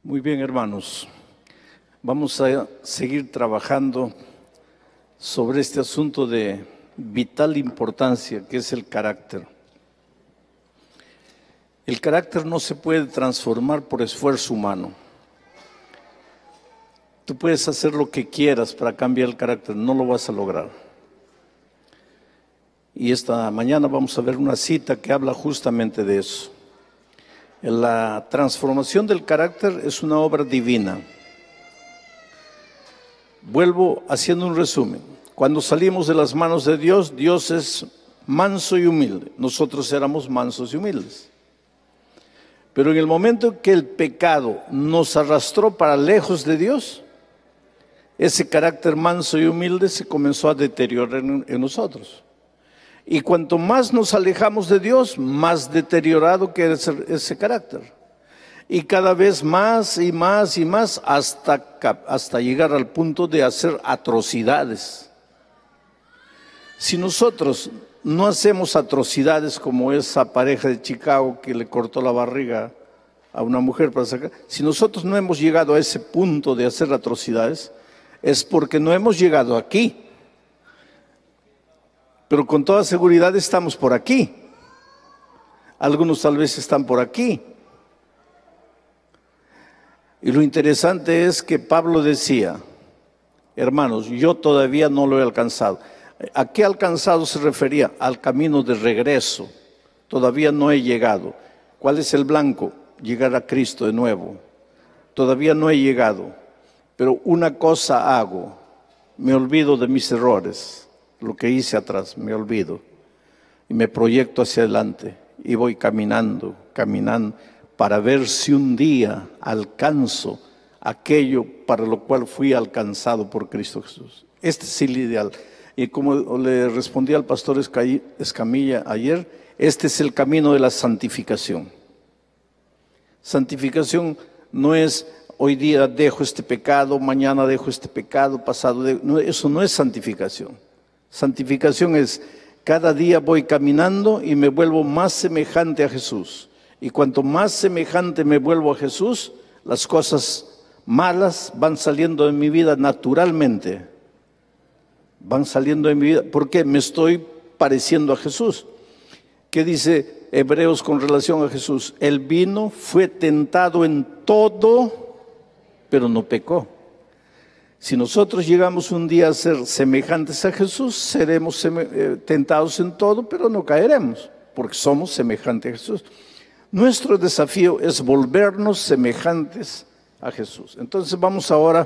Muy bien, hermanos. Vamos a seguir trabajando sobre este asunto de vital importancia que es el carácter. El carácter no se puede transformar por esfuerzo humano. Tú puedes hacer lo que quieras para cambiar el carácter, no lo vas a lograr. Y esta mañana vamos a ver una cita que habla justamente de eso. La transformación del carácter es una obra divina. Vuelvo haciendo un resumen. Cuando salimos de las manos de Dios, Dios es manso y humilde. Nosotros éramos mansos y humildes. Pero en el momento que el pecado nos arrastró para lejos de Dios, ese carácter manso y humilde se comenzó a deteriorar en nosotros. Y cuanto más nos alejamos de Dios, más deteriorado queda ese carácter. Y cada vez más y más y más hasta llegar al punto de hacer atrocidades. Si nosotros no hacemos atrocidades como esa pareja de Chicago que le cortó la barriga a una mujer para sacar, si nosotros no hemos llegado a ese punto de hacer atrocidades, es porque no hemos llegado aquí. Pero con toda seguridad estamos por aquí. Algunos tal vez están por aquí. Y lo interesante es que Pablo decía, hermanos, yo todavía no lo he alcanzado. ¿A qué alcanzado se refería? Al camino de regreso. Todavía no he llegado. ¿Cuál es el blanco? Llegar a Cristo de nuevo. Todavía no he llegado. Pero una cosa hago, me olvido de mis errores. Lo que hice atrás, me olvido y me proyecto hacia adelante y voy caminando para ver si un día alcanzo aquello para lo cual fui alcanzado por Cristo Jesús. Este es el ideal. Y como le respondí al pastor Escamilla ayer, este es el camino de la santificación. Santificación no es hoy día dejo este pecado, mañana dejo este pecado, pasado no, eso no es santificación. Santificación es, cada día voy caminando y me vuelvo más semejante a Jesús. Y cuanto más semejante me vuelvo a Jesús, las cosas malas van saliendo de mi vida naturalmente. Van saliendo de mi vida porque me estoy pareciendo a Jesús. ¿Qué dice Hebreos con relación a Jesús? Él vino, fue tentado en todo, pero no pecó. Si nosotros llegamos un día a ser semejantes a Jesús, seremos tentados en todo, pero no caeremos, porque somos semejantes a Jesús. Nuestro desafío es volvernos semejantes a Jesús. Entonces vamos ahora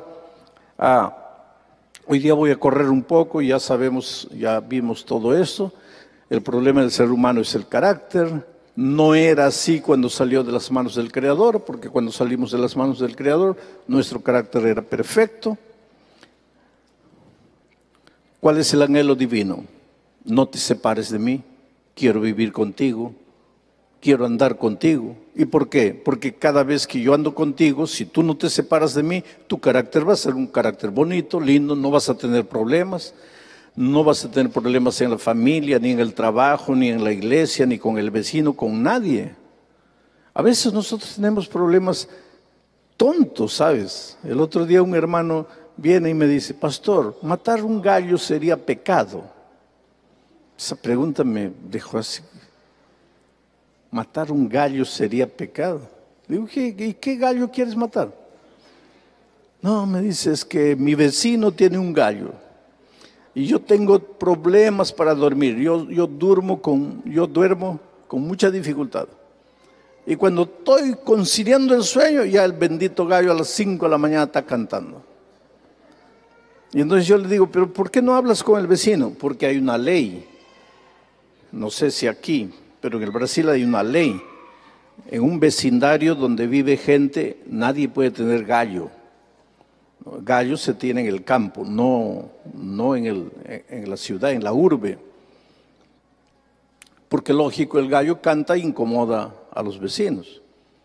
hoy día voy a correr un poco, ya sabemos, ya vimos todo eso. El problema del ser humano es el carácter. No era así cuando salió de las manos del Creador, porque cuando salimos de las manos del Creador, nuestro carácter era perfecto. ¿Cuál es el anhelo divino? No te separes de mí, quiero vivir contigo, quiero andar contigo. ¿Y por qué? Porque cada vez que yo ando contigo, si tú no te separas de mí, tu carácter va a ser un carácter bonito, lindo, no vas a tener problemas. No vas a tener problemas en la familia, ni en el trabajo, ni en la iglesia, ni con el vecino, con nadie. A veces nosotros tenemos problemas tontos, ¿sabes? El otro día un hermano viene y me dice, pastor, ¿matar un gallo sería pecado? Esa pregunta me dejó así. ¿Matar un gallo sería pecado? Digo, ¿y qué gallo quieres matar? No, me dice, es que mi vecino tiene un gallo y yo tengo problemas para dormir. Yo duermo con mucha dificultad. Y cuando estoy conciliando el sueño, ya el bendito gallo a las 5 de la mañana está cantando. Y entonces yo le digo, pero ¿por qué no hablas con el vecino? Porque hay una ley, no sé si aquí, pero en el Brasil hay una ley. En un vecindario donde vive gente, nadie puede tener gallo. Gallo se tiene en el campo, no en la ciudad, en la urbe. Porque lógico, el gallo canta e incomoda a los vecinos.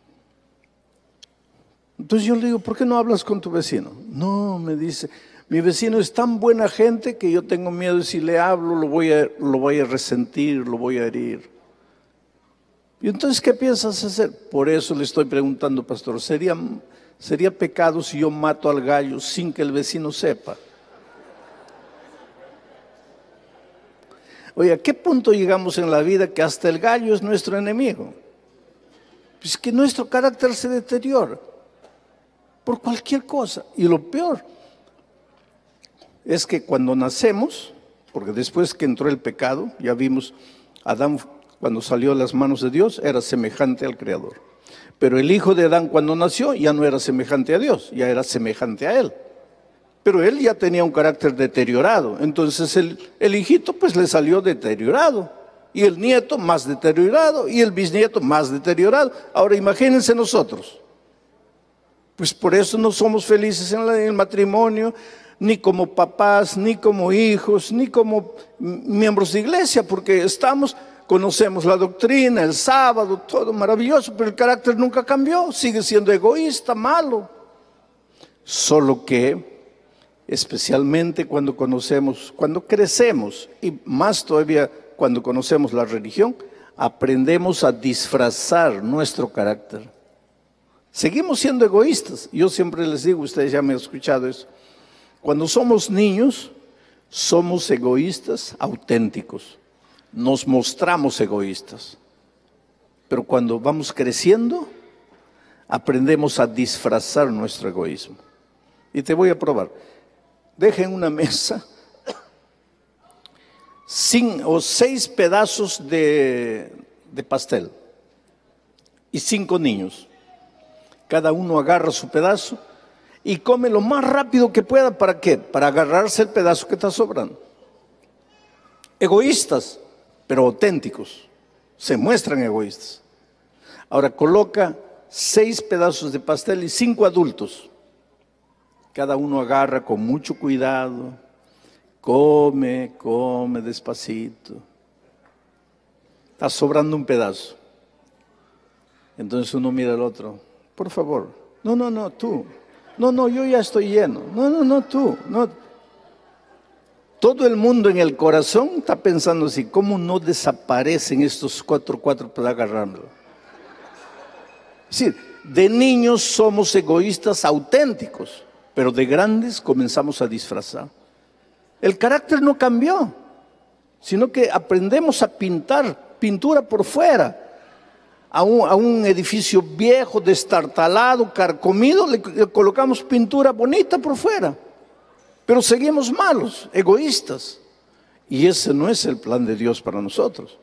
Entonces yo le digo, ¿por qué no hablas con tu vecino? No, me dice, mi vecino es tan buena gente que yo tengo miedo de si le hablo lo voy a resentir, lo voy a herir. Y entonces, ¿qué piensas hacer? Por eso le estoy preguntando, pastor, ¿sería pecado si yo mato al gallo sin que el vecino sepa? Oye, ¿a qué punto llegamos en la vida que hasta el gallo es nuestro enemigo? Pues que nuestro carácter se deteriora por cualquier cosa. Y lo peor es que cuando nacemos, porque después que entró el pecado, ya vimos, Adán cuando salió de las manos de Dios era semejante al Creador. Pero el hijo de Adán cuando nació ya no era semejante a Dios, ya era semejante a él. Pero él ya tenía un carácter deteriorado. Entonces el hijito pues le salió deteriorado. Y el nieto más deteriorado. Y el bisnieto más deteriorado. Ahora imagínense nosotros. Pues por eso no somos felices en el matrimonio, ni como papás, ni como hijos, ni como miembros de iglesia, porque conocemos la doctrina, el sábado, todo maravilloso, pero el carácter nunca cambió, sigue siendo egoísta, malo. Solo que, especialmente cuando crecemos, y más todavía cuando conocemos la religión, aprendemos a disfrazar nuestro carácter. Seguimos siendo egoístas. Yo siempre les digo, ustedes ya me han escuchado eso, cuando somos niños, somos egoístas auténticos. Nos mostramos egoístas. Pero cuando vamos creciendo, aprendemos a disfrazar nuestro egoísmo. Y te voy a probar. Deja en una mesa 5 o 6 pedazos de pastel y 5 niños. Cada uno agarra su pedazo y come lo más rápido que pueda. ¿Para qué? Para agarrarse el pedazo que está sobrando. Egoístas, pero auténticos. Se muestran egoístas. Ahora coloca 6 pedazos de pastel y 5 adultos. Cada uno agarra con mucho cuidado. Come despacito. Está sobrando un pedazo. Entonces uno mira al otro. Por favor. No, tú. No, yo ya estoy lleno. No, tú. No. Todo el mundo en el corazón está pensando así, ¿cómo no desaparecen estos cuatro para agarrarlo? Es decir, de niños somos egoístas auténticos, pero de grandes comenzamos a disfrazar. El carácter no cambió, sino que aprendemos a pintar, pintura por fuera. A un edificio viejo, destartalado, carcomido, le colocamos pintura bonita por fuera. Pero seguimos malos, egoístas. Y ese no es el plan de Dios para nosotros.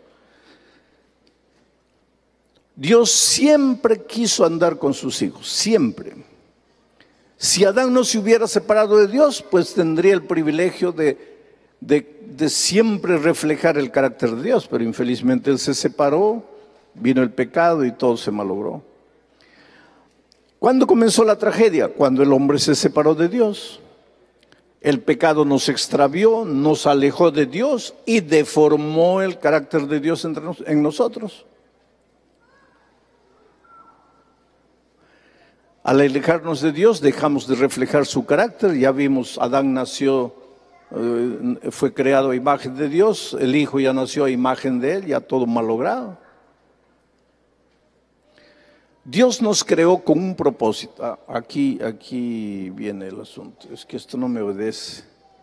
Dios siempre quiso andar con sus hijos, siempre. Si Adán no se hubiera separado de Dios, pues tendría el privilegio de siempre reflejar el carácter de Dios. Pero infelizmente él se separó, vino el pecado y todo se malogró. ¿Cuándo comenzó la tragedia? Cuando el hombre se separó de Dios. El pecado nos extravió, nos alejó de Dios y deformó el carácter de Dios en nosotros. Al alejarnos de Dios, dejamos de reflejar su carácter. Ya vimos, Adán nació, fue creado a imagen de Dios, el Hijo ya nació a imagen de Él, ya todo malogrado. Dios nos creó con un propósito. Aquí viene el asunto. Es que esto no me obedece.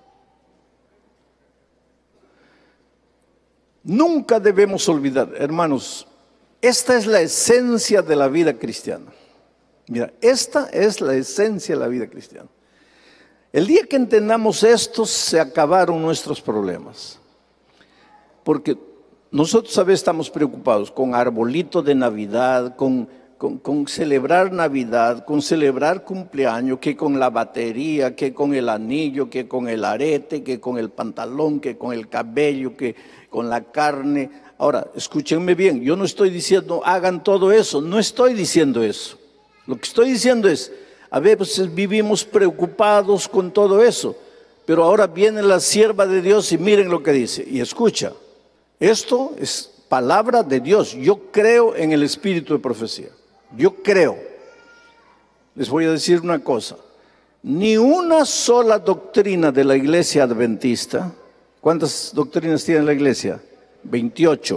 Nunca debemos olvidar, hermanos, esta es la esencia de la vida cristiana. Mira, esta es la esencia de la vida cristiana. El día que entendamos esto, se acabaron nuestros problemas. Porque nosotros a veces estamos preocupados con arbolito de Navidad, con celebrar Navidad, con celebrar cumpleaños, que con la batería, que con el anillo, que con el arete, que con el pantalón, que con el cabello, que con la carne. Ahora, escúchenme bien, yo no estoy diciendo hagan todo eso, no estoy diciendo eso. Lo que estoy diciendo es, a veces vivimos preocupados con todo eso, pero ahora viene la sierva de Dios y miren lo que dice, y escucha, esto es palabra de Dios. Yo creo en el espíritu de profecía. Yo creo. Les voy a decir una cosa. Ni una sola doctrina de la iglesia adventista. ¿Cuántas doctrinas tiene la iglesia? 28.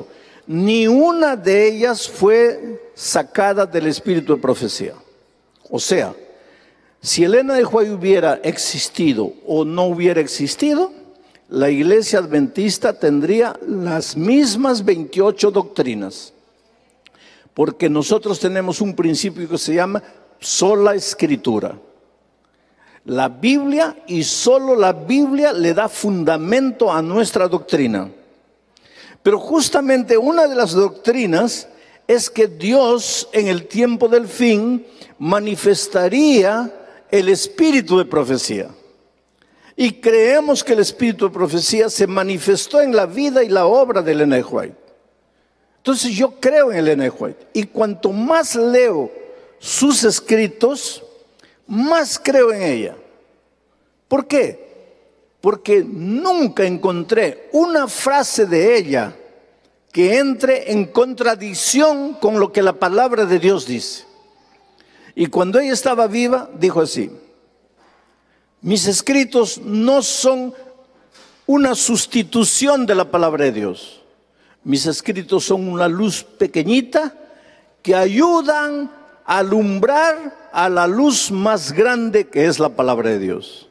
ni una de ellas fue sacada del espíritu de profecía. O sea, si Elena de White hubiera existido o no hubiera existido, la iglesia adventista tendría las mismas 28 doctrinas. Porque nosotros tenemos un principio que se llama sola escritura. La Biblia y solo la Biblia le da fundamento a nuestra doctrina. Pero justamente una de las doctrinas es que Dios en el tiempo del fin manifestaría el espíritu de profecía. Y creemos que el espíritu de profecía se manifestó en la vida y la obra de Elena de White. Entonces yo creo en Elena de White. Y cuanto más leo sus escritos, más creo en ella. ¿Por qué? Porque nunca encontré una frase de ella que entre en contradicción con lo que la palabra de Dios dice. Y cuando ella estaba viva, dijo así: mis escritos no son una sustitución de la palabra de Dios. Mis escritos son una luz pequeñita que ayudan a alumbrar a la luz más grande que es la palabra de Dios.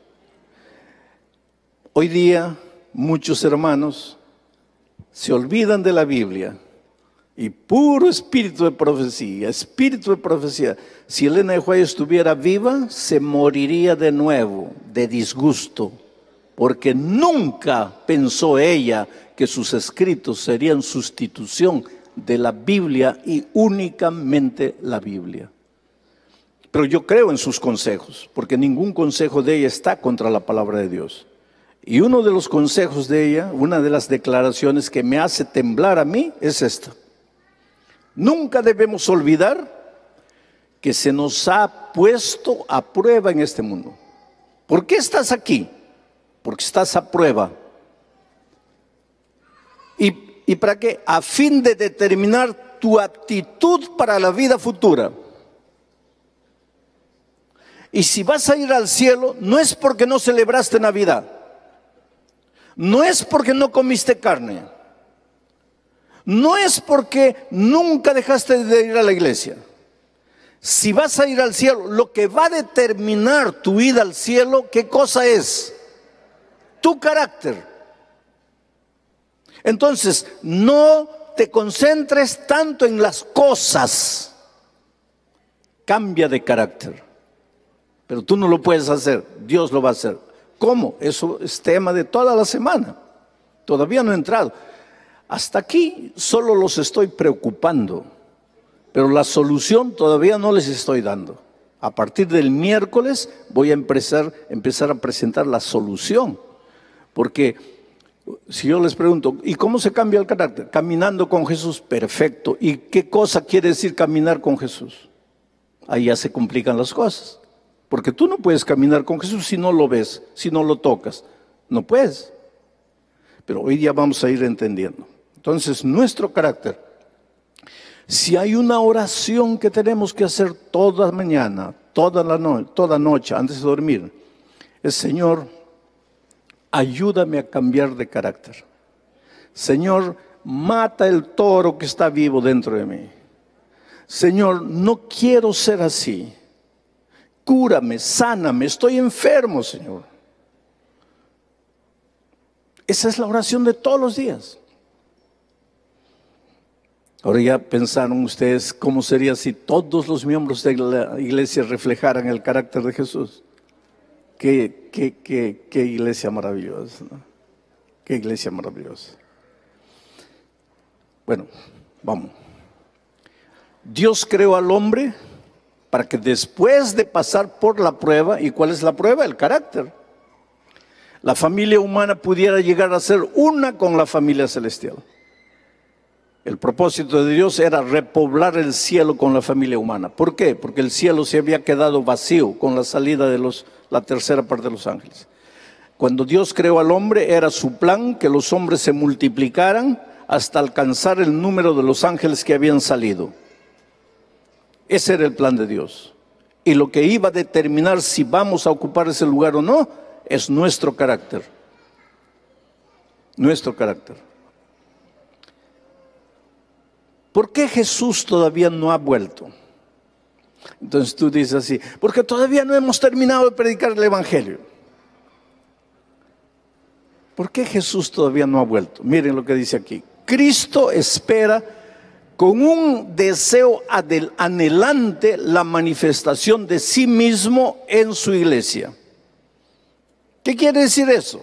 Hoy día muchos hermanos se olvidan de la Biblia y puro espíritu de profecía, espíritu de profecía. Si Elena de White estuviera viva, se moriría de nuevo de disgusto, porque nunca pensó ella que sus escritos serían sustitución de la Biblia y únicamente la Biblia. Pero yo creo en sus consejos, porque ningún consejo de ella está contra la palabra de Dios. Y uno de los consejos de ella, una de las declaraciones que me hace temblar a mí es esta: nunca debemos olvidar que se nos ha puesto a prueba en este mundo. ¿Por qué estás aquí? Porque estás a prueba. ¿Y para qué? A fin de determinar tu aptitud para la vida futura. Y si vas a ir al cielo, no es porque no celebraste Navidad, no es porque no comiste carne, no es porque nunca dejaste de ir a la iglesia. Si vas a ir al cielo, lo que va a determinar tu ida al cielo, ¿qué cosa es? Tu carácter. Entonces, no te concentres tanto en las cosas. Cambia de carácter. Pero tú no lo puedes hacer, Dios lo va a hacer. ¿Cómo? Eso es tema de toda la semana. Todavía no he entrado. Hasta aquí solo los estoy preocupando, pero la solución todavía no les estoy dando. A partir del miércoles voy a empezar a presentar la solución. Porque si yo les pregunto, ¿y cómo se cambia el carácter? Caminando con Jesús, perfecto. ¿Y qué cosa quiere decir caminar con Jesús? Ahí ya se complican las cosas. Porque tú no puedes caminar con Jesús si no lo ves, si no lo tocas. No puedes. Pero hoy día vamos a ir entendiendo. Entonces, nuestro carácter. Si hay una oración que tenemos que hacer toda mañana, toda noche, antes de dormir, es: Señor, ayúdame a cambiar de carácter. Señor, mata el toro que está vivo dentro de mí. Señor, no quiero ser así. Cúrame, sáname, estoy enfermo, Señor. Esa es la oración de todos los días. Ahora ya pensaron ustedes cómo sería si todos los miembros de la iglesia reflejaran el carácter de Jesús. Qué iglesia maravillosa, ¿no? Qué iglesia maravillosa. Bueno, vamos. Dios creó al hombre para que después de pasar por la prueba, ¿y cuál es la prueba? El carácter. La familia humana pudiera llegar a ser una con la familia celestial. El propósito de Dios era repoblar el cielo con la familia humana. ¿Por qué? Porque el cielo se había quedado vacío con la salida de la tercera parte de los ángeles. Cuando Dios creó al hombre, era su plan que los hombres se multiplicaran hasta alcanzar el número de los ángeles que habían salido. Ese era el plan de Dios. Y lo que iba a determinar si vamos a ocupar ese lugar o no, es nuestro carácter. Nuestro carácter. ¿Por qué Jesús todavía no ha vuelto? Entonces tú dices así, porque todavía no hemos terminado de predicar el Evangelio. ¿Por qué Jesús todavía no ha vuelto? Miren lo que dice aquí. Cristo espera con un deseo anhelante la manifestación de sí mismo en su iglesia. ¿Qué quiere decir eso?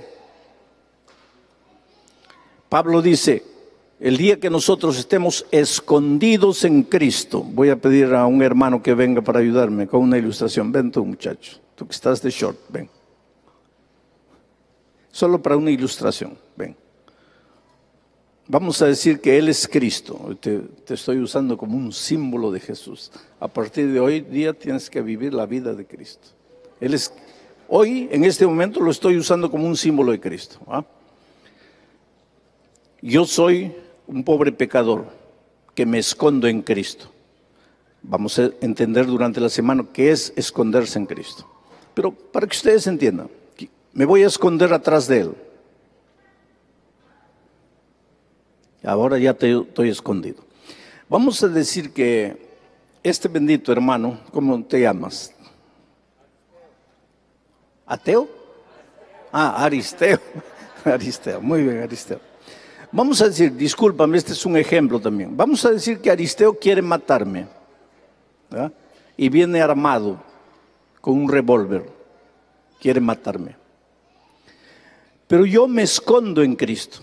Pablo dice, el día que nosotros estemos escondidos en Cristo, voy a pedir a un hermano que venga para ayudarme con una ilustración. Ven tú, muchacho, tú que estás de short, ven. Solo para una ilustración, ven. Vamos a decir que Él es Cristo. Te estoy usando como un símbolo de Jesús. A partir de hoy día tienes que vivir la vida de Cristo. Él es, hoy, en este momento, lo estoy usando como un símbolo de Cristo. Yo soy un pobre pecador que me escondo en Cristo. Vamos a entender durante la semana qué es esconderse en Cristo. Pero para que ustedes entiendan, me voy a esconder atrás de Él. Ahora ya estoy escondido. Vamos a decir que este bendito hermano, ¿cómo te llamas? ¿Ateo? Aristeo. Aristeo, muy bien, Aristeo. Vamos a decir, discúlpame, este es un ejemplo también. Vamos a decir que Aristeo quiere matarme, ¿verdad? Y viene armado con un revólver, quiere matarme. Pero yo me escondo en Cristo.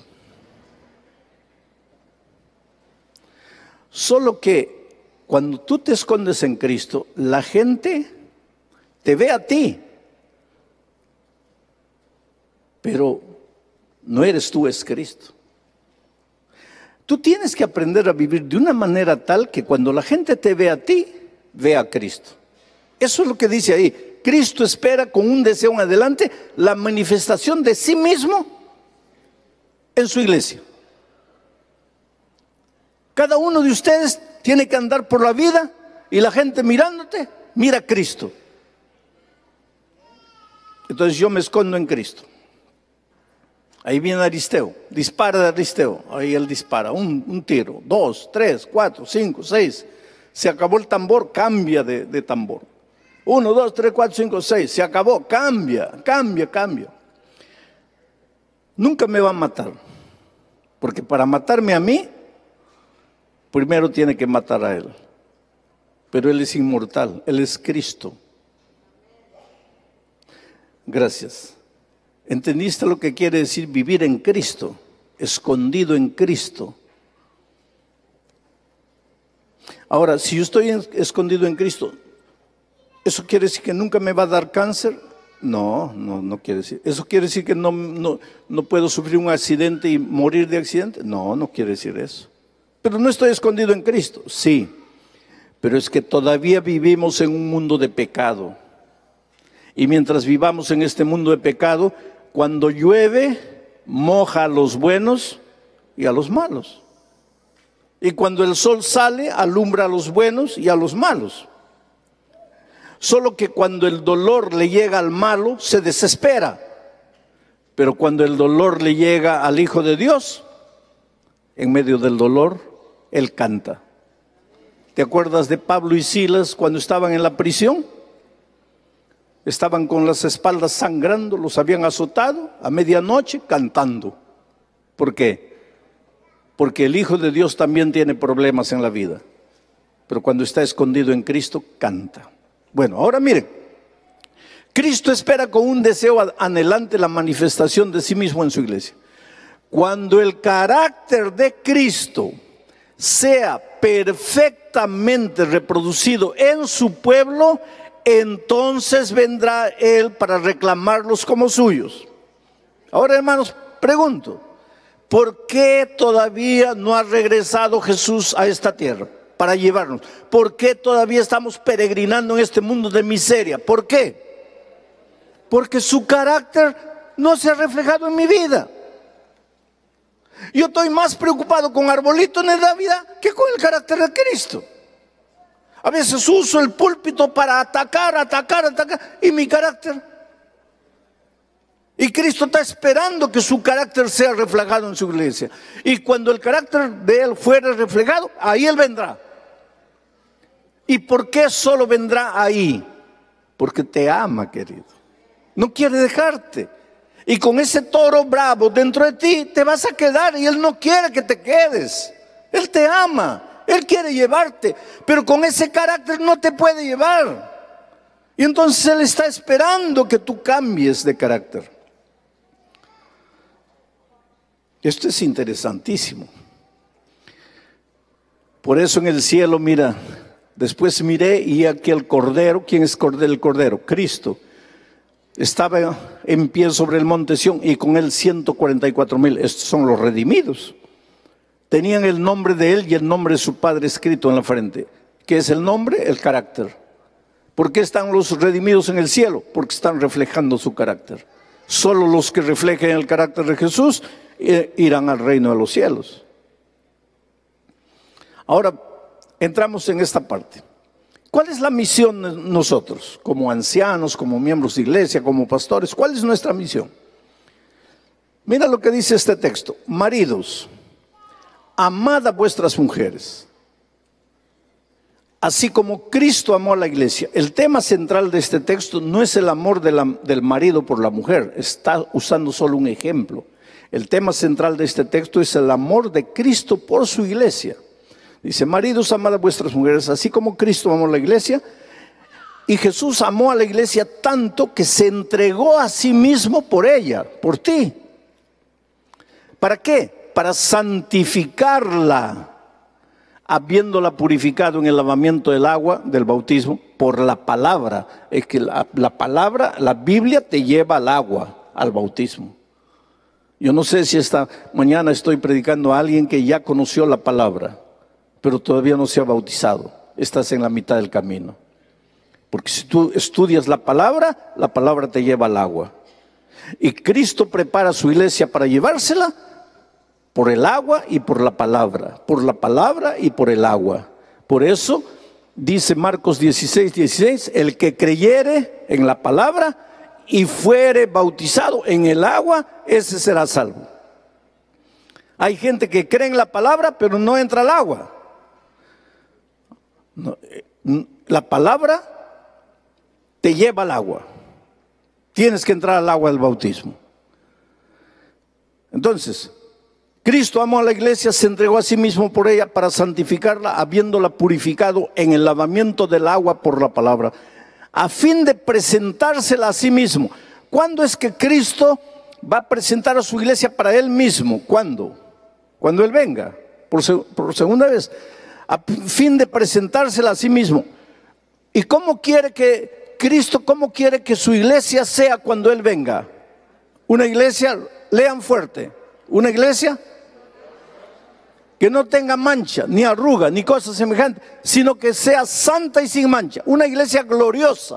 Solo que cuando tú te escondes en Cristo, la gente te ve a ti. Pero no eres tú, es Cristo. Tú tienes que aprender a vivir de una manera tal que cuando la gente te ve a ti, ve a Cristo. Eso es lo que dice ahí. Cristo espera con un deseo en adelante la manifestación de sí mismo en su iglesia. Cada uno de ustedes tiene que andar por la vida y la gente mirándote, mira a Cristo. Entonces yo me escondo en Cristo. Ahí viene Aristeo, dispara de Aristeo, ahí él dispara, un tiro, 2, 3, 4, 5, 6. Se acabó el tambor, cambia de tambor. 1, 2, 3, 4, 5, 6, se acabó, cambia. Nunca me va a matar, porque para matarme a mí, primero tiene que matar a Él. Pero Él es inmortal, Él es Cristo. Gracias. ¿Entendiste lo que quiere decir vivir en Cristo? Escondido en Cristo. Ahora, si yo estoy escondido en Cristo, ¿eso quiere decir que nunca me va a dar cáncer? No quiere decir. ¿Eso quiere decir que no puedo sufrir un accidente y morir de accidente? No quiere decir eso. Pero no estoy escondido en Cristo. Sí, pero es que todavía vivimos en un mundo de pecado. Y mientras vivamos en este mundo de pecado, cuando llueve, moja a los buenos y a los malos. Y cuando el sol sale, alumbra a los buenos y a los malos. Solo que cuando el dolor le llega al malo, se desespera. Pero cuando el dolor le llega al Hijo de Dios, en medio del dolor, Él canta. ¿Te acuerdas de Pablo y Silas cuando estaban en la prisión? Estaban con las espaldas sangrando, los habían azotado a medianoche cantando. ¿Por qué? Porque el Hijo de Dios también tiene problemas en la vida. Pero cuando está escondido en Cristo, canta. Bueno, ahora miren. Cristo espera con un deseo anhelante la manifestación de sí mismo en su iglesia. Cuando el carácter de Cristo sea perfectamente reproducido en su pueblo, entonces vendrá Él para reclamarlos como suyos. Ahora, hermanos, pregunto, ¿por qué todavía no ha regresado Jesús a esta tierra para llevarnos? ¿Por qué todavía estamos peregrinando en este mundo de miseria? ¿Por qué? Porque su carácter no se ha reflejado en mi vida. Yo estoy más preocupado con arbolitos de Navidad que con el carácter de Cristo. A veces uso el púlpito para atacar, y mi carácter Y Cristo está esperando que su carácter sea reflejado en su iglesia. Y cuando el carácter de Él fuera reflejado, ahí Él vendrá. ¿Y por qué solo vendrá ahí? Porque te ama, querido. No quiere dejarte. Y con ese toro bravo dentro de ti te vas a quedar, y Él no quiere que te quedes. Él te ama, Él quiere llevarte, pero con ese carácter no te puede llevar. Y entonces Él está esperando que tú cambies de carácter. Esto es interesantísimo. Por eso en el cielo, mira, después miré y aquí el Cordero. ¿Quién es el Cordero? Cristo. Estaba en pie sobre el monte Sión y con él 144,000. Estos son los redimidos. Tenían el nombre de Él y el nombre de su Padre escrito en la frente. ¿Qué es el nombre? El carácter. ¿Por qué están los redimidos en el cielo? Porque están reflejando su carácter. Solo los que reflejen el carácter de Jesús irán al reino de los cielos. Ahora entramos en esta parte. ¿Cuál es la misión de nosotros como ancianos, como miembros de iglesia, como pastores? ¿Cuál es nuestra misión? Mira lo que dice este texto. Maridos, amad a vuestras mujeres, así como Cristo amó a la iglesia. El tema central de este texto no es el amor del marido por la mujer. Está usando solo un ejemplo. El tema central de este texto es el amor de Cristo por su iglesia. Dice, maridos, amad a vuestras mujeres, así como Cristo amó a la iglesia. Y Jesús amó a la iglesia tanto que se entregó a sí mismo por ella, por ti. ¿Para qué? Para santificarla, habiéndola purificado en el lavamiento del agua, del bautismo, por la palabra. Es que la palabra, la Biblia te lleva al agua, al bautismo. Yo no sé si esta mañana estoy predicando a alguien que ya conoció la palabra, pero todavía no se ha bautizado. Estás en la mitad del camino. Porque si tú estudias la palabra te lleva al agua. Y Cristo prepara a su iglesia para llevársela por el agua y por la palabra y por el agua. Por eso dice Marcos 16:16, el que creyere en la palabra y fuere bautizado en el agua, ese será salvo. Hay gente que cree en la palabra pero no entra al agua. No, la palabra te lleva al agua. Tienes que entrar al agua del bautismo. Entonces, Cristo amó a la iglesia, se entregó a sí mismo por ella para santificarla, habiéndola purificado en el lavamiento del agua por la palabra, a fin de presentársela a sí mismo. ¿Cuándo es que Cristo va a presentar a su iglesia para Él mismo? ¿Cuándo? Cuando Él venga, por segunda vez. A fin de presentársela a sí mismo. ¿Y cómo quiere que Cristo, cómo quiere que su iglesia sea cuando Él venga? Una iglesia, lean fuerte, una iglesia que no tenga mancha, ni arruga, ni cosa semejante, sino que sea santa y sin mancha. Una iglesia gloriosa.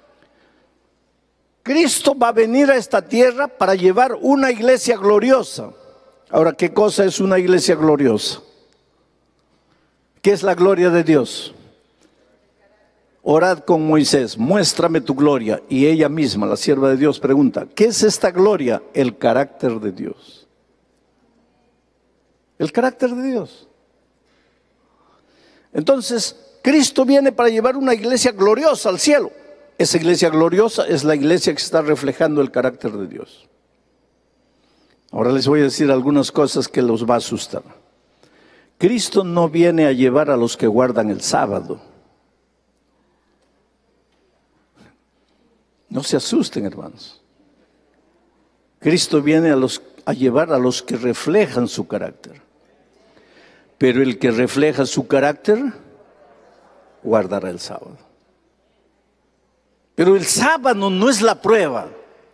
Cristo va a venir a esta tierra para llevar una iglesia gloriosa. Ahora, ¿qué cosa es una iglesia gloriosa? ¿Qué es la gloria de Dios? Orad con Moisés, muéstrame tu gloria. Y ella misma, la sierva de Dios, pregunta, ¿qué es esta gloria? El carácter de Dios. El carácter de Dios. Entonces, Cristo viene para llevar una iglesia gloriosa al cielo. Esa iglesia gloriosa es la iglesia que está reflejando el carácter de Dios. Ahora les voy a decir algunas cosas que los va a asustar. Cristo no viene a llevar a los que guardan el sábado. No se asusten, hermanos. Cristo viene a llevar a los que reflejan su carácter. Pero el que refleja su carácter guardará el sábado. Pero el sábado no es la prueba,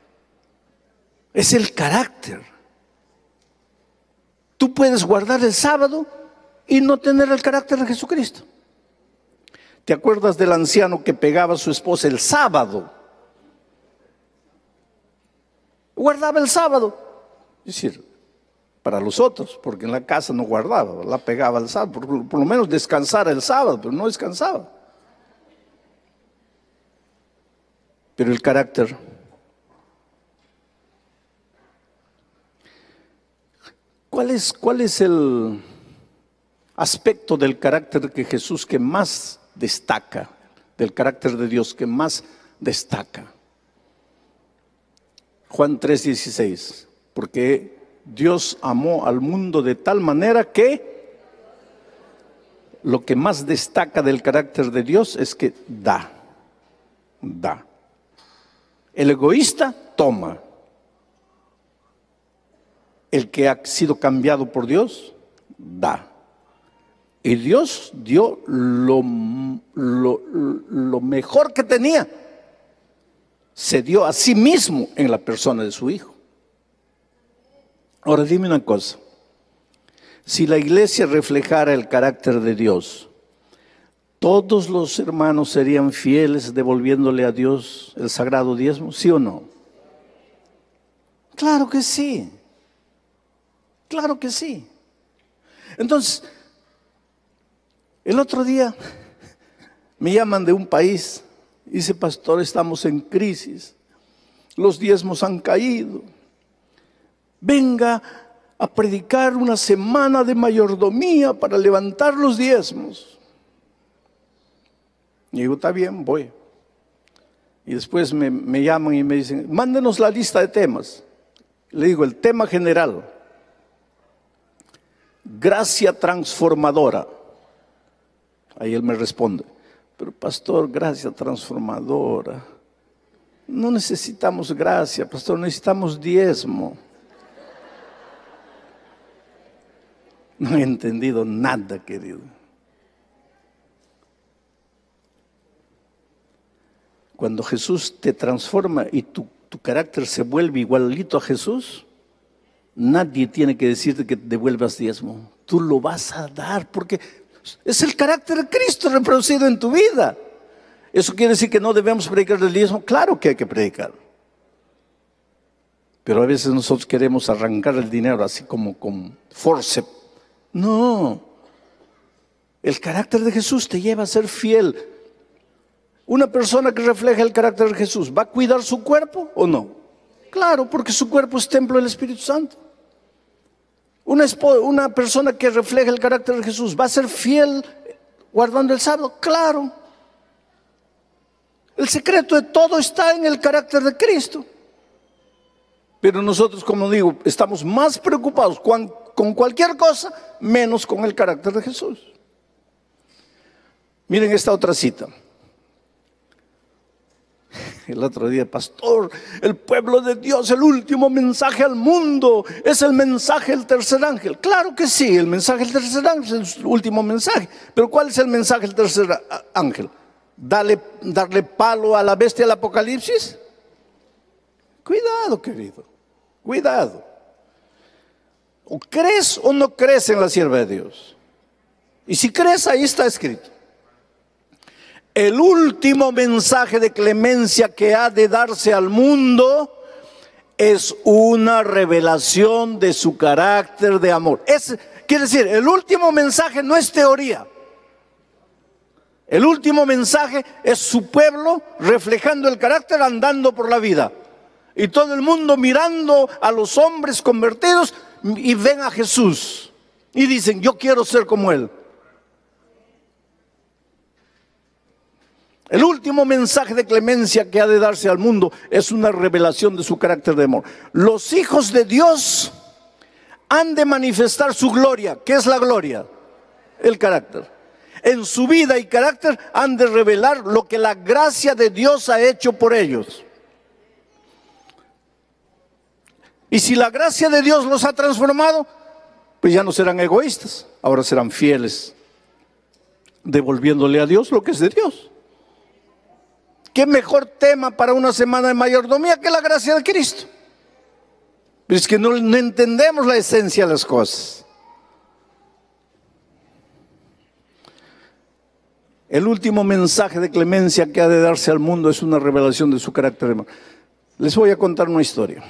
es el carácter. Tú puedes guardar el sábado y no tener el carácter de Jesucristo. ¿Te acuerdas del anciano que pegaba a su esposa el sábado? Guardaba el sábado. Es decir, para los otros, porque en la casa no guardaba, la pegaba el sábado, por lo menos descansara el sábado, pero no descansaba. Pero el carácter cuál es el aspecto del carácter de Jesús que más destaca, del carácter de Dios que más destaca? Juan 3:16, porque Dios amó al mundo de tal manera que lo que más destaca del carácter de Dios es que da. El egoísta toma. El que ha sido cambiado por Dios, da. Y Dios dio lo mejor que tenía. Se dio a sí mismo en la persona de su Hijo. Ahora dime una cosa. Si la iglesia reflejara el carácter de Dios, ¿todos los hermanos serían fieles devolviéndole a Dios el sagrado diezmo? ¿Sí o no? Claro que sí. Claro que sí. Entonces, el otro día me llaman de un país. Dice, pastor, estamos en crisis. Los diezmos han caído. Venga a predicar una semana de mayordomía para levantar los diezmos. Y digo, está bien, voy. Y después me llaman y me dicen, mándenos la lista de temas. Le digo, el tema general: gracia transformadora. Ahí él me responde, pero pastor, gracia transformadora. No necesitamos gracia, pastor, necesitamos diezmo. No he entendido nada, querido. Cuando Jesús te transforma y tu carácter se vuelve igualito a Jesús, nadie tiene que decirte que devuelvas diezmo. Tú lo vas a dar porque es el carácter de Cristo reproducido en tu vida. ¿Eso quiere decir que no debemos predicar el diezmo? Claro que hay que predicar. Pero a veces nosotros queremos arrancar el dinero así como con forceps. No. El carácter de Jesús te lleva a ser fiel. Una persona que refleja el carácter de Jesús, ¿va a cuidar su cuerpo o no? Claro, porque su cuerpo es templo del Espíritu Santo. Una persona que refleja el carácter de Jesús, ¿va a ser fiel guardando el sábado? Claro. El secreto de todo está en el carácter de Cristo. Pero nosotros, como digo, estamos más preocupados con cualquier cosa, menos con el carácter de Jesús. Miren esta otra cita. El otro día, pastor, el pueblo de Dios, el último mensaje al mundo es el mensaje del tercer ángel. Claro que sí, el mensaje del tercer ángel es el último mensaje. Pero ¿cuál es el mensaje del tercer ángel? ¿Darle palo a la bestia del Apocalipsis? Cuidado, querido, cuidado. O crees o no crees en la sierva de Dios. Y si crees, ahí está escrito. El último mensaje de clemencia que ha de darse al mundo es una revelación de su carácter de amor. Quiere decir, el último mensaje no es teoría. El último mensaje es su pueblo reflejando el carácter, andando por la vida. Y todo el mundo mirando a los hombres convertidos y ven a Jesús. Y dicen, yo quiero ser como Él. El último mensaje de clemencia que ha de darse al mundo es una revelación de su carácter de amor. Los hijos de Dios han de manifestar su gloria. ¿Qué es la gloria? El carácter. En su vida y carácter han de revelar lo que la gracia de Dios ha hecho por ellos. Y si la gracia de Dios los ha transformado, pues ya no serán egoístas, ahora serán fieles, devolviéndole a Dios lo que es de Dios. ¿Qué mejor tema para una semana de mayordomía que la gracia de Cristo? Pero es que no entendemos la esencia de las cosas. El último mensaje de clemencia que ha de darse al mundo es una revelación de su carácter de amor. Les voy a contar una historia.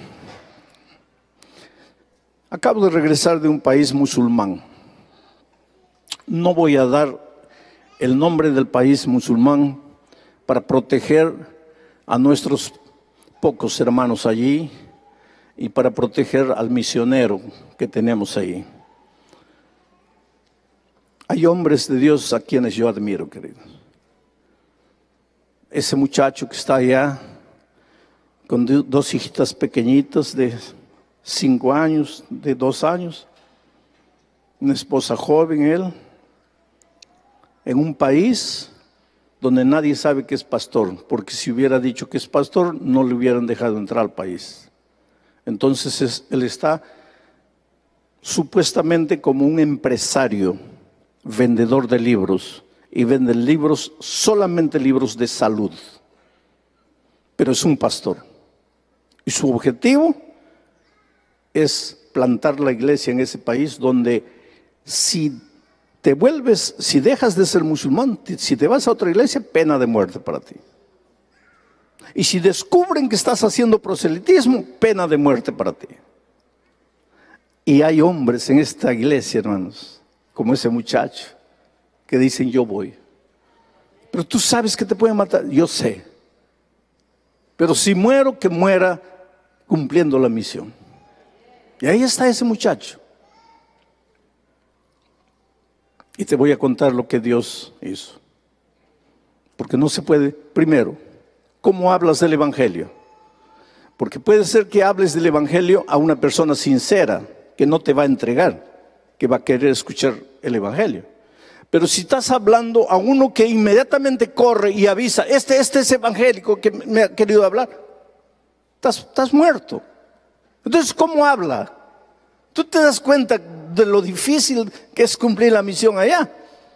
Acabo de regresar de un país musulmán. No voy a dar el nombre del país musulmán para proteger a nuestros pocos hermanos allí y para proteger al misionero que tenemos ahí. Hay hombres de Dios a quienes yo admiro, queridos. Ese muchacho que está allá, con dos hijitas pequeñitas de 5 años, de 2 años, una esposa joven él, en un país donde nadie sabe que es pastor, porque si hubiera dicho que es pastor, no le hubieran dejado entrar al país. Entonces él está supuestamente como un empresario, vendedor de libros, y vende libros, solamente libros de salud, pero es un pastor. Y su objetivo es plantar la iglesia en ese país donde si dejas de ser musulmán, si te vas a otra iglesia, pena de muerte para ti. Y si descubren que estás haciendo proselitismo, pena de muerte para ti. Y hay hombres en esta iglesia, hermanos, como ese muchacho, que dicen yo voy. Pero tú sabes que te pueden matar. Yo sé. Pero si muero, que muera cumpliendo la misión. Y ahí está ese muchacho. Y te voy a contar lo que Dios hizo. Porque no se puede, primero, ¿cómo hablas del Evangelio? Porque puede ser que hables del Evangelio a una persona sincera, que no te va a entregar, que va a querer escuchar el Evangelio. Pero si estás hablando a uno que inmediatamente corre y avisa, este es evangélico que me ha querido hablar, estás muerto. Entonces, ¿cómo habla? ¿Tú te das cuenta de lo difícil que es cumplir la misión allá?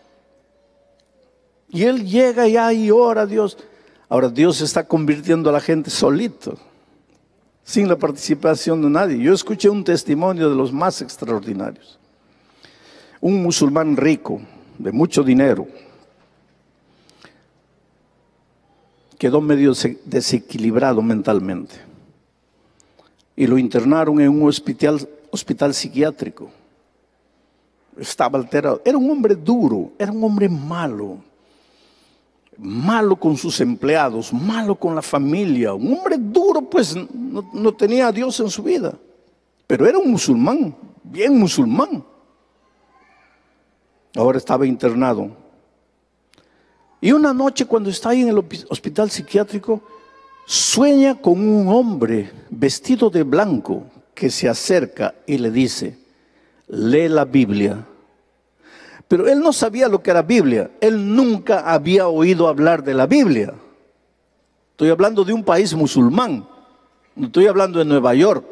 Y él llega allá y ora a Dios. Ahora Dios está convirtiendo a la gente solito, sin la participación de nadie. Yo escuché un testimonio de los más extraordinarios. Un musulmán rico, de mucho dinero, quedó medio desequilibrado mentalmente y lo internaron en un hospital psiquiátrico. Estaba alterado. Era un hombre duro, era un hombre malo con sus empleados, malo con la familia, un hombre duro, pues no tenía a Dios en su vida, pero era un musulmán, bien musulmán. Ahora estaba internado. Y una noche, cuando está ahí en el hospital psiquiátrico, sueña con un hombre vestido de blanco que se acerca y le dice, lee la Biblia. Pero él no sabía lo que era Biblia. Él nunca había oído hablar de la Biblia. Estoy hablando de un país musulmán. No estoy hablando de Nueva York.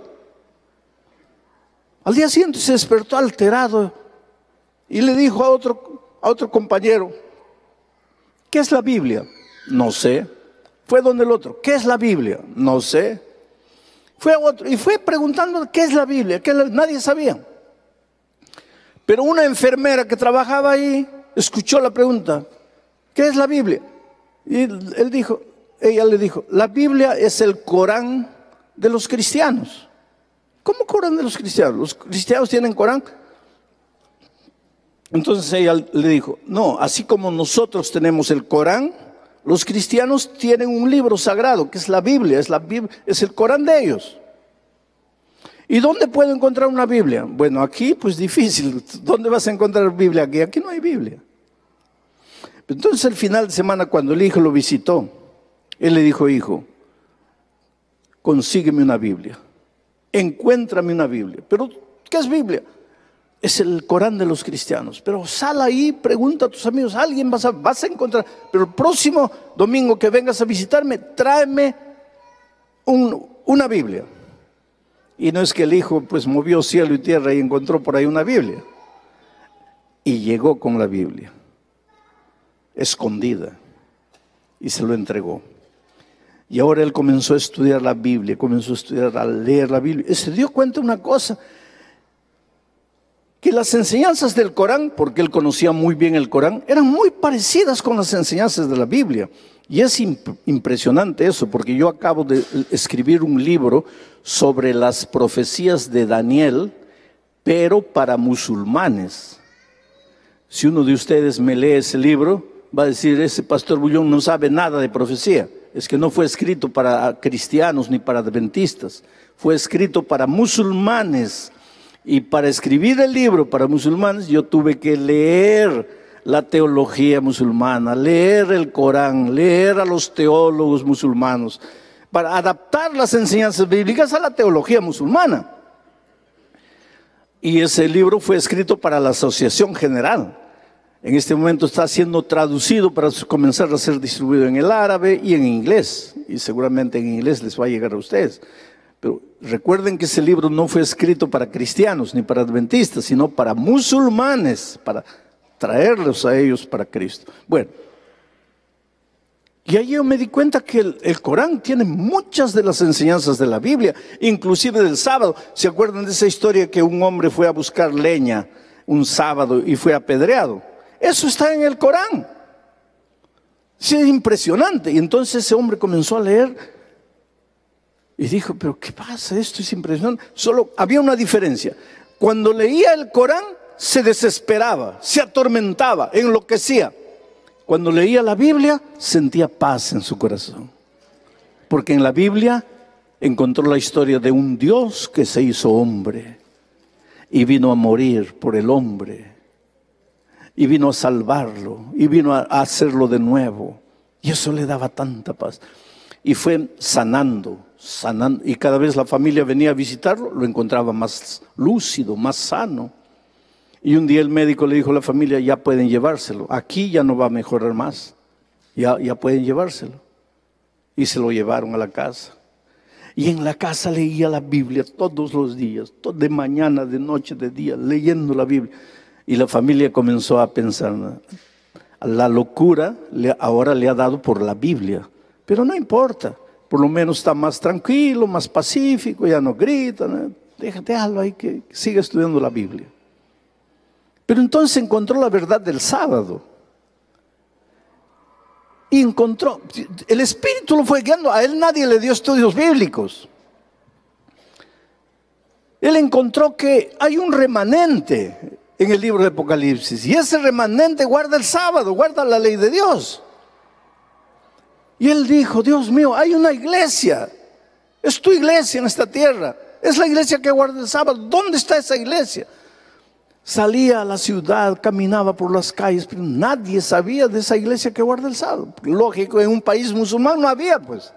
Al día siguiente se despertó alterado y le dijo a otro compañero, ¿qué es la Biblia? No sé. Fue donde el otro, ¿qué es la Biblia? No sé. Fue a otro y fue preguntando, ¿qué es la Biblia? Nadie sabía. Pero una enfermera que trabajaba ahí escuchó la pregunta, ¿qué es la Biblia? Y ella le dijo, la Biblia es el Corán de los cristianos. ¿Cómo Corán de los cristianos? ¿Los cristianos tienen Corán? Entonces ella le dijo, no, así como nosotros tenemos el Corán, los cristianos tienen un libro sagrado que es la Biblia, es el Corán de ellos. ¿Y dónde puedo encontrar una Biblia? Bueno, aquí pues difícil. ¿Dónde vas a encontrar Biblia? Aquí no hay Biblia. Entonces el final de semana, cuando el hijo lo visitó, él le dijo, hijo, consígueme una Biblia, encuéntrame una Biblia. ¿Pero qué es Biblia? Es el Corán de los cristianos. Pero sal ahí, pregunta a tus amigos, alguien vas a encontrar. Pero el próximo domingo que vengas a visitarme, tráeme una Biblia. Y no es que el hijo pues movió cielo y tierra y encontró por ahí una Biblia. Y llegó con la Biblia, escondida, y se lo entregó. Y ahora él comenzó a estudiar la Biblia, comenzó a estudiar, a leer la Biblia. Y se dio cuenta de una cosa, que las enseñanzas del Corán, porque él conocía muy bien el Corán, eran muy parecidas con las enseñanzas de la Biblia. Y es impresionante eso, porque yo acabo de escribir un libro sobre las profecías de Daniel, pero para musulmanes. Si uno de ustedes me lee ese libro, va a decir, ese pastor Bullón no sabe nada de profecía. es que no fue escrito para cristianos ni para adventistas, fue escrito para musulmanes. Y para escribir el libro para musulmanes yo tuve que leer la teología musulmana, leer el Corán, leer a los teólogos musulmanos, para adaptar las enseñanzas bíblicas a la teología musulmana. Y ese libro fue escrito para la Asociación General. En este momento está siendo traducido para comenzar a ser distribuido en el árabe y en inglés. Y seguramente en inglés les va a llegar a ustedes. Pero recuerden que ese libro no fue escrito para cristianos ni para adventistas, sino para musulmanes, para traerlos a ellos para Cristo. Bueno, y ahí yo me di cuenta que el Corán tiene muchas de las enseñanzas de la Biblia, inclusive del sábado. ¿Se acuerdan de esa historia que un hombre fue a buscar leña un sábado y fue apedreado? Eso está en el Corán. Sí, es impresionante. Y entonces ese hombre comenzó a leer y dijo, pero ¿qué pasa? Esto es impresionante. Solo había una diferencia. Cuando leía el Corán se desesperaba, se atormentaba, enloquecía. Cuando leía la Biblia sentía paz en su corazón. Porque en la Biblia encontró la historia de un Dios que se hizo hombre y vino a morir por el hombre. Y vino a salvarlo, y vino a hacerlo de nuevo. Y eso le daba tanta paz. Y fue sanando, y cada vez la familia venía a visitarlo, lo encontraba más lúcido, más sano. Y un día el médico le dijo a la familia, ya pueden llevárselo, aquí ya no va a mejorar más, ya pueden llevárselo. Y se lo llevaron a la casa. Y en la casa leía la Biblia todos los días, de mañana, de noche, de día, leyendo la Biblia. Y la familia comenzó a pensar, la locura ahora le ha dado por la Biblia. Pero no importa, por lo menos está más tranquilo, más pacífico, ya no grita, ¿no? Déjalo ahí que siga estudiando la Biblia. Pero entonces encontró la verdad del sábado. Y encontró, el Espíritu lo fue guiando, a él nadie le dio estudios bíblicos. Él encontró que hay un remanente en el libro de Apocalipsis, y ese remanente guarda el sábado, guarda la ley de Dios. Y él dijo, Dios mío, hay una iglesia, es tu iglesia en esta tierra, es la iglesia que guarda el sábado. ¿Dónde está esa iglesia? Salía a la ciudad, caminaba por las calles, pero nadie sabía de esa iglesia que guarda el sábado. Lógico, en un país musulmán no había, pues.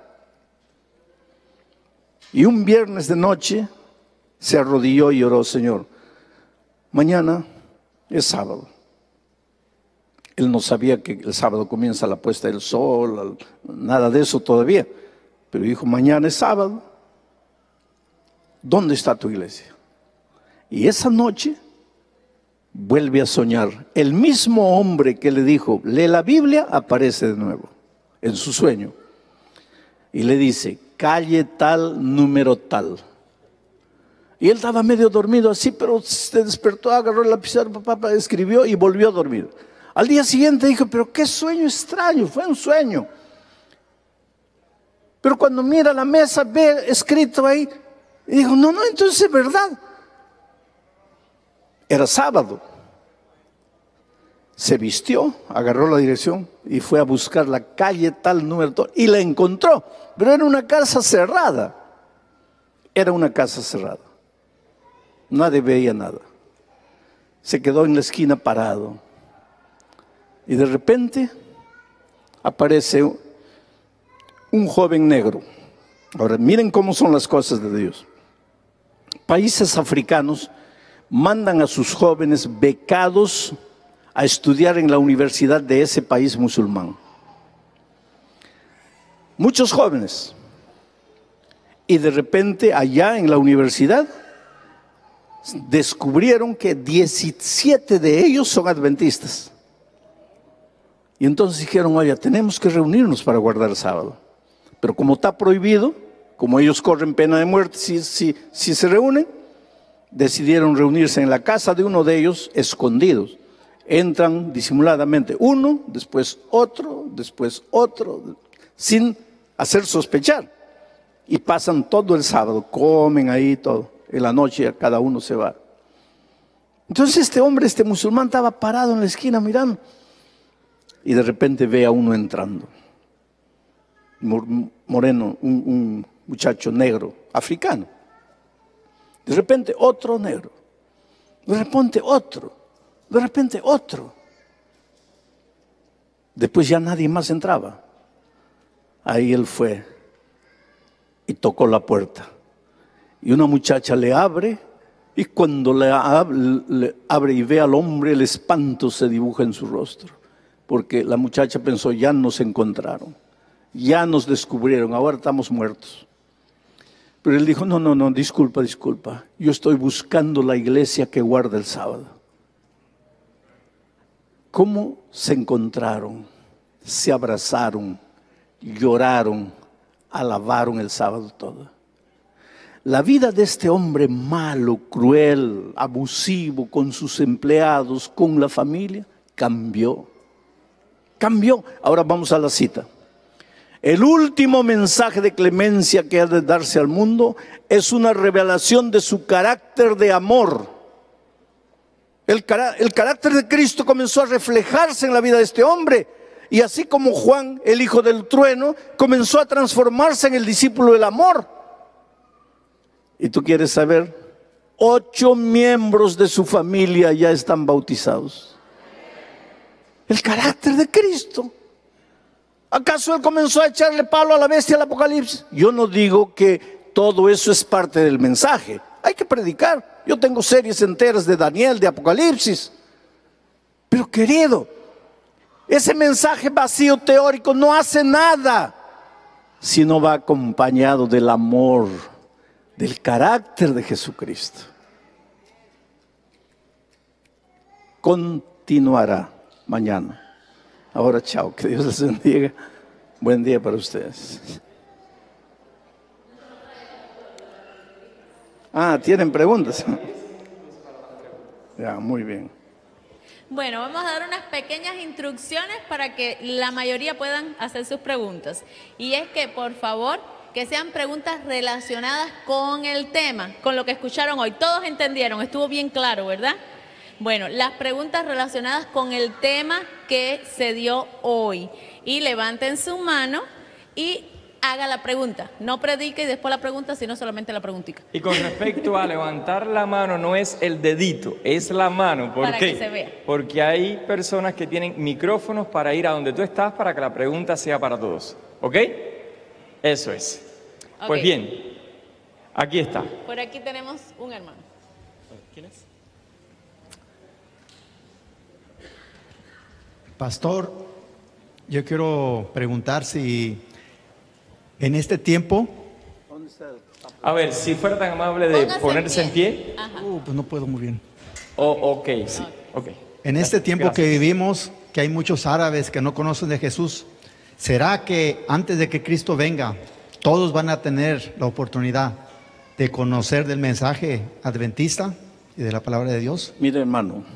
Y un viernes de noche se arrodilló y oró, Señor, mañana es sábado. Él no sabía que el sábado comienza la puesta del sol, nada de eso todavía. Pero dijo, mañana es sábado. ¿Dónde está tu iglesia? Y esa noche vuelve a soñar. El mismo hombre que le dijo, lee la Biblia, aparece de nuevo en su sueño. Y le dice, calle tal, número tal. Y él estaba medio dormido así, pero se despertó, agarró el lapicero, escribió y volvió a dormir. Al día siguiente dijo, pero qué sueño extraño, fue un sueño. Pero cuando mira la mesa, ve escrito ahí, y dijo, no, entonces es verdad. Era sábado. Se vistió, agarró la dirección y fue a buscar la calle tal, número tal, y la encontró. Pero era una casa cerrada. Era una casa cerrada. Nadie veía nada. Se quedó en la esquina parado. Y de repente aparece un joven negro. Ahora miren cómo son las cosas de Dios. Países africanos mandan a sus jóvenes becados a estudiar en la universidad de ese país musulmán. Muchos jóvenes. Y de repente allá en la universidad descubrieron que 17 de ellos son adventistas. Y entonces dijeron, oye, tenemos que reunirnos para guardar el sábado. Pero como está prohibido, como ellos corren pena de muerte si se reúnen, decidieron reunirse en la casa de uno de ellos escondidos. Entran disimuladamente uno, después otro, sin hacer sospechar. Y pasan todo el sábado, comen ahí todo. En la noche cada uno se va. Entonces este hombre, este musulmán, estaba parado en la esquina mirando. Y de repente ve a uno entrando. moreno, un muchacho negro, africano. De repente otro negro, de repente otro, de repente otro. Después ya nadie más entraba. Ahí él fue y tocó la puerta. Y una muchacha le abre, y cuando le abre y ve al hombre, el espanto se dibuja en su rostro. Porque la muchacha pensó, ya nos encontraron, ya nos descubrieron, ahora estamos muertos. Pero él dijo, no, disculpa, yo estoy buscando la iglesia que guarda el sábado. ¿Cómo se encontraron? Se abrazaron, lloraron, alabaron el sábado todo. La vida de este hombre malo, cruel, abusivo con sus empleados, con la familia, cambió. Ahora vamos a la cita. El último mensaje de clemencia que ha de darse al mundo es una revelación de su carácter de amor. El carácter de Cristo comenzó a reflejarse en la vida de este hombre. Y así como Juan, el hijo del trueno, comenzó a transformarse en el discípulo del amor. ¿Y tú quieres saber? 8 miembros de su familia ya están bautizados. El carácter de Cristo. ¿Acaso él comenzó a echarle palo a la bestia del Apocalipsis? Yo no digo que todo eso es parte del mensaje. Hay que predicar. Yo tengo series enteras de Daniel, de Apocalipsis. Pero querido, ese mensaje vacío teórico no hace nada si no va acompañado del amor, del carácter de Jesucristo. Continuará mañana. Ahora chao, que Dios les bendiga. Buen día para ustedes. ¿Tienen preguntas? Ya, muy bien. Bueno, vamos a dar unas pequeñas instrucciones para que la mayoría puedan hacer sus preguntas. Y es que, por favor, que sean preguntas relacionadas con el tema, con lo que escucharon hoy. Todos entendieron, estuvo bien claro, ¿verdad? Bueno, las preguntas relacionadas con el tema que se dio hoy. Y levanten su mano y haga la pregunta. No predique y después la pregunta, sino solamente la preguntita. Y con respecto a levantar la mano, no es el dedito, es la mano. ¿Por Para qué? que se vea. Porque hay personas que tienen micrófonos para ir a donde tú estás para que la pregunta sea para todos. ¿Ok? Eso es. Okay. Pues bien, aquí está. Por aquí tenemos un hermano. ¿Quién es? Pastor, yo quiero preguntar si en este tiempo... A ver, si fuera tan amable de Póngase ponerse en pie. Ajá. Pues no puedo muy bien. Ok, sí. Ok. En este tiempo Gracias. que vivimos, que hay muchos árabes que no conocen de Jesús, ¿será que antes de que Cristo venga, todos van a tener la oportunidad de conocer del mensaje adventista y de la palabra de Dios? Mire, hermano,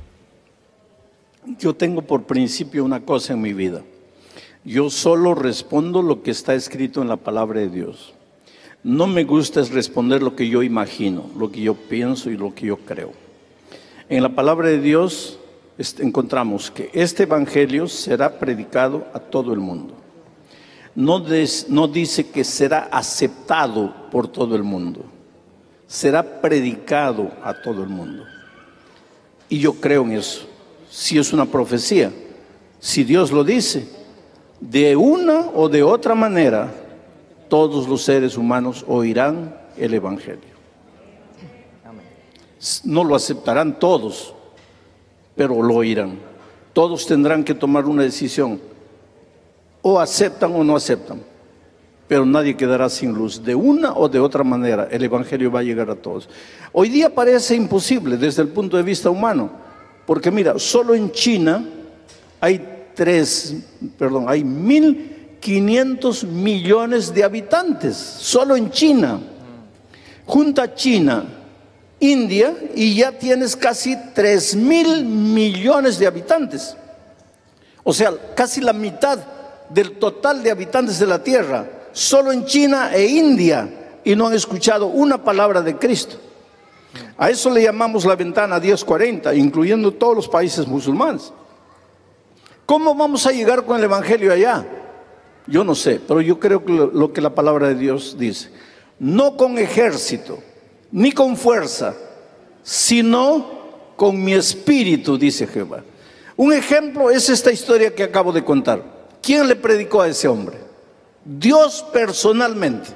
yo tengo por principio una cosa en mi vida. Yo solo respondo lo que está escrito en la palabra de Dios. No me gusta es responder lo que yo imagino, lo que yo pienso y lo que yo creo. En la palabra de Dios encontramos que este evangelio será predicado a todo el mundo. No dice que será aceptado por todo el mundo. Será predicado a todo el mundo. Y yo creo en eso. Si es una profecía, si Dios lo dice, de una o de otra manera, todos los seres humanos oirán el evangelio. No lo aceptarán todos, pero lo oirán. Todos tendrán que tomar una decisión. O aceptan o no aceptan. Pero nadie quedará sin luz. De una o de otra manera, el evangelio va a llegar a todos. Hoy día parece imposible desde el punto de vista humano. Porque mira, solo en China hay 1.500 millones de habitantes. Solo en China. Junta China, India y ya tienes casi 3.000 millones de habitantes. O sea, casi la mitad del total de habitantes de la tierra. Solo en China e India. Y no han escuchado una palabra de Cristo. A eso le llamamos la ventana 1040, incluyendo todos los países musulmanes. ¿Cómo vamos a llegar con el evangelio allá? Yo no sé, pero yo creo que lo que la palabra de Dios dice, no con ejército, ni con fuerza, sino con mi espíritu, dice Jehová. Un ejemplo es esta historia que acabo de contar. ¿Quién le predicó a ese hombre? Dios personalmente.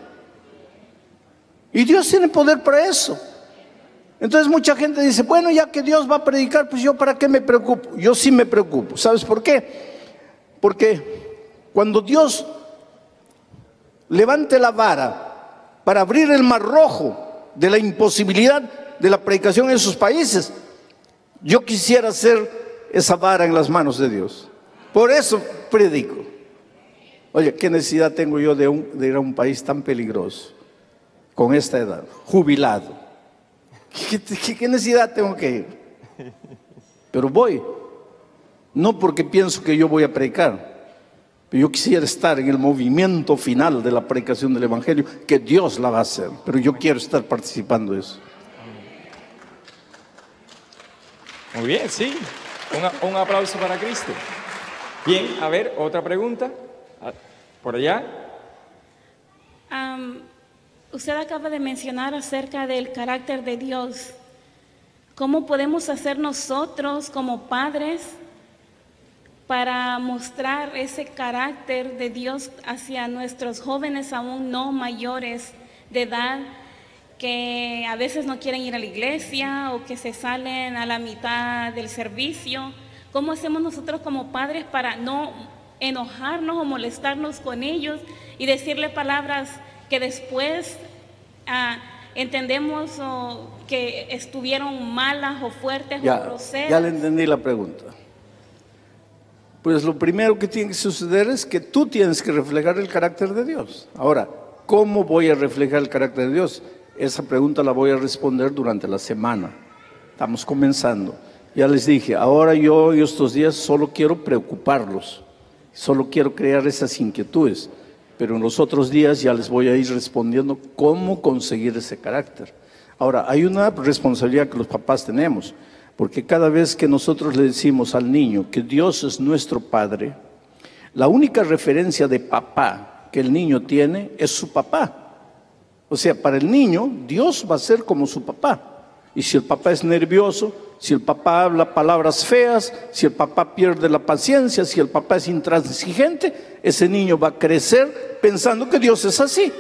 Y Dios tiene poder para eso. Entonces mucha gente dice, bueno, ya que Dios va a predicar, pues yo para qué me preocupo. Yo sí me preocupo. ¿Sabes por qué? Porque cuando Dios levante la vara para abrir el mar rojo de la imposibilidad de la predicación en esos países, yo quisiera ser esa vara en las manos de Dios. Por eso predico. Oye, ¿qué necesidad tengo yo de ir a un país tan peligroso con esta edad, jubilado? ¿Qué necesidad tengo que ir? Pero voy, no porque pienso que yo voy a predicar, pero yo quisiera estar en el movimiento final de la predicación del Evangelio, que Dios la va a hacer, pero yo quiero estar participando de eso. Muy bien, sí. Un aplauso para Cristo. Bien, a ver, otra pregunta. Por allá. Usted acaba de mencionar acerca del carácter de Dios. ¿Cómo podemos hacer nosotros como padres para mostrar ese carácter de Dios hacia nuestros jóvenes aún no mayores de edad, que a veces no quieren ir a la iglesia o que se salen a la mitad del servicio? ¿Cómo hacemos nosotros como padres para no enojarnos o molestarnos con ellos y decirle palabras que después entendemos que estuvieron malas o fuertes o groseras? Ya le entendí la pregunta. Pues lo primero que tiene que suceder es que tú tienes que reflejar el carácter de Dios. Ahora, ¿cómo voy a reflejar el carácter de Dios? Esa pregunta la voy a responder durante la semana. Estamos comenzando. Ya les dije, ahora yo estos días solo quiero preocuparlos, solo quiero crear esas inquietudes, pero en los otros días ya les voy a ir respondiendo cómo conseguir ese carácter. Ahora, hay una responsabilidad que los papás tenemos, porque cada vez que nosotros le decimos al niño que Dios es nuestro Padre, la única referencia de papá que el niño tiene es su papá. O sea, para el niño, Dios va a ser como su papá. Y si el papá es nervioso, si el papá habla palabras feas, si el papá pierde la paciencia, si el papá es intransigente, ese niño va a crecer pensando que Dios es así.